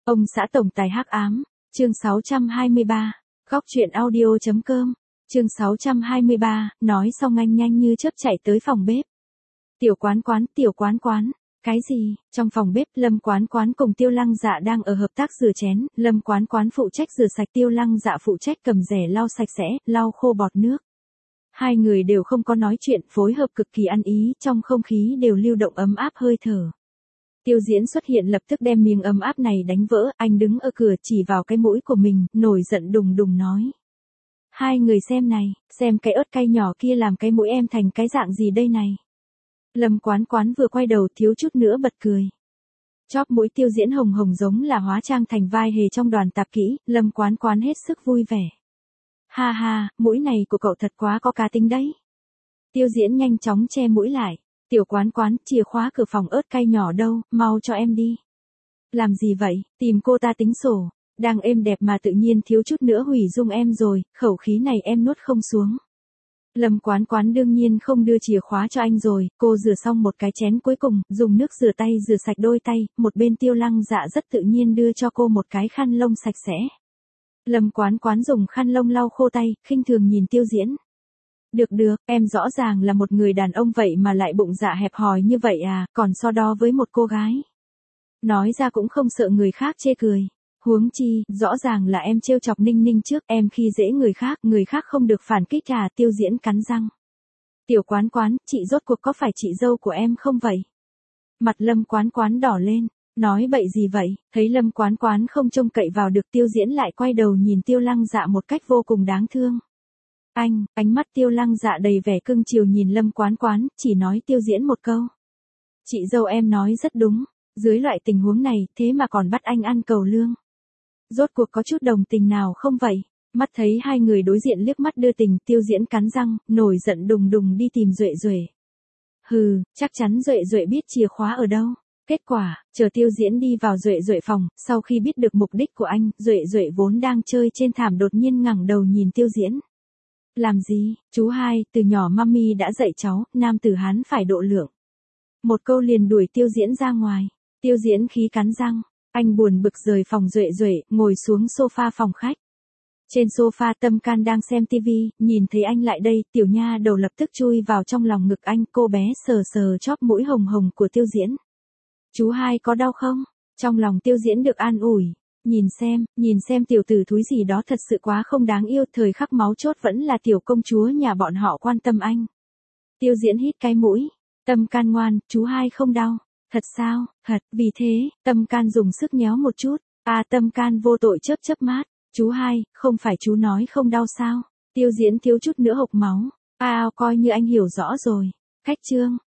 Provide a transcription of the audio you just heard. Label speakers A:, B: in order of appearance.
A: Ông xã tổng tài hắc ám, chương 623, góc truyện audio.com, chương 623, nói xong anh nhanh như chớp chạy tới phòng bếp. Tiểu quán quán, cái gì? Trong phòng bếp, Lâm Quán Quán cùng Tiêu Lăng Dạ đang ở hợp tác rửa chén, Lâm Quán Quán phụ trách rửa sạch, Tiêu Lăng Dạ phụ trách cầm rẻ lau sạch sẽ, lau khô bọt nước. Hai người đều không có nói chuyện, phối hợp cực kỳ ăn ý, trong không khí đều lưu động ấm áp hơi thở. Tiêu Diễn xuất hiện lập tức đem miếng ấm áp này đánh vỡ, anh đứng ở cửa chỉ vào cái mũi của mình, nổi giận đùng đùng nói. Hai người xem này, xem cái ớt cay nhỏ kia làm cái mũi em thành cái dạng gì đây này. Lâm Quán Quán vừa quay đầu thiếu chút nữa bật cười. Chóp mũi Tiêu Diễn hồng hồng giống là hóa trang thành vai hề trong đoàn tạp kỹ, Lâm Quán Quán hết sức vui vẻ. Ha ha, mũi này của cậu thật quá có cá tính đấy. Tiêu Diễn nhanh chóng che mũi lại. Tiểu Quán Quán, chìa khóa cửa phòng ớt cay nhỏ đâu, mau cho em đi. Làm gì vậy, tìm cô ta tính sổ, đang êm đẹp mà tự nhiên thiếu chút nữa hủy dung em rồi, khẩu khí này em nuốt không xuống. Lâm Quán Quán đương nhiên không đưa chìa khóa cho anh rồi, cô rửa xong một cái chén cuối cùng, dùng nước rửa tay rửa sạch đôi tay, một bên Tiêu Lăng Dạ rất tự nhiên đưa cho cô một cái khăn lông sạch sẽ. Lâm Quán Quán dùng khăn lông lau khô tay, khinh thường nhìn Tiêu Diễn. Được, em rõ ràng là một người đàn ông vậy mà lại bụng dạ hẹp hòi như vậy à, còn so đo với một cô gái. Nói ra cũng không sợ người khác chê cười. Huống chi, rõ ràng là em trêu chọc Ninh Ninh trước, em khi dễ người khác không được phản kích à, Tiêu Diễn cắn răng. Tiểu Quán Quán, chị rốt cuộc có phải chị dâu của em không vậy? Mặt Lâm Quán Quán đỏ lên, nói bậy gì vậy, thấy Lâm Quán Quán không trông cậy vào được, Tiêu Diễn lại quay đầu nhìn Tiêu Lăng Dạ một cách vô cùng đáng thương. Ánh mắt Tiêu Lăng Dạ đầy vẻ cưng chiều nhìn Lâm Quán Quán, chỉ nói Tiêu Diễn một câu. Chị dâu em nói rất đúng, dưới loại tình huống này, thế mà còn bắt anh ăn cầu lương. Rốt cuộc có chút đồng tình nào không vậy? Mắt thấy hai người đối diện liếc mắt đưa tình, Tiêu Diễn cắn răng, nổi giận đùng đùng đi tìm Duệ Duệ. Hừ, chắc chắn Duệ Duệ biết chìa khóa ở đâu. Kết quả, chờ Tiêu Diễn đi vào Duệ Duệ phòng, sau khi biết được mục đích của anh, Duệ Duệ vốn đang chơi trên thảm đột nhiên ngẩng đầu nhìn Tiêu Diễn. Làm gì, chú hai, từ nhỏ mami đã dạy cháu, nam tử Hán phải độ lượng. Một câu liền đuổi Tiêu Diễn ra ngoài. Tiêu Diễn khí cắn răng, anh buồn bực rời phòng Duệ Duệ, ngồi xuống sofa phòng khách. Trên sofa Tâm Can đang xem tivi, nhìn thấy anh lại đây, tiểu nha đầu lập tức chui vào trong lòng ngực anh, cô bé sờ sờ chóp mũi hồng hồng của Tiêu Diễn. Chú hai có đau không? Trong lòng Tiêu Diễn được an ủi. Nhìn xem tiểu tử thúi gì đó thật sự quá không đáng yêu, thời khắc máu chốt vẫn là tiểu công chúa nhà bọn họ quan tâm anh. Tiêu Diễn hít cái mũi. Tâm Can ngoan, chú hai không đau. Thật sao? Thật, vì thế, Tâm Can dùng sức nhéo một chút. À, Tâm Can vô tội chớp mắt. Chú hai, không phải chú nói không đau sao? Tiêu Diễn thiếu chút nữa hộc máu. À, coi như anh hiểu rõ rồi. Khách trương,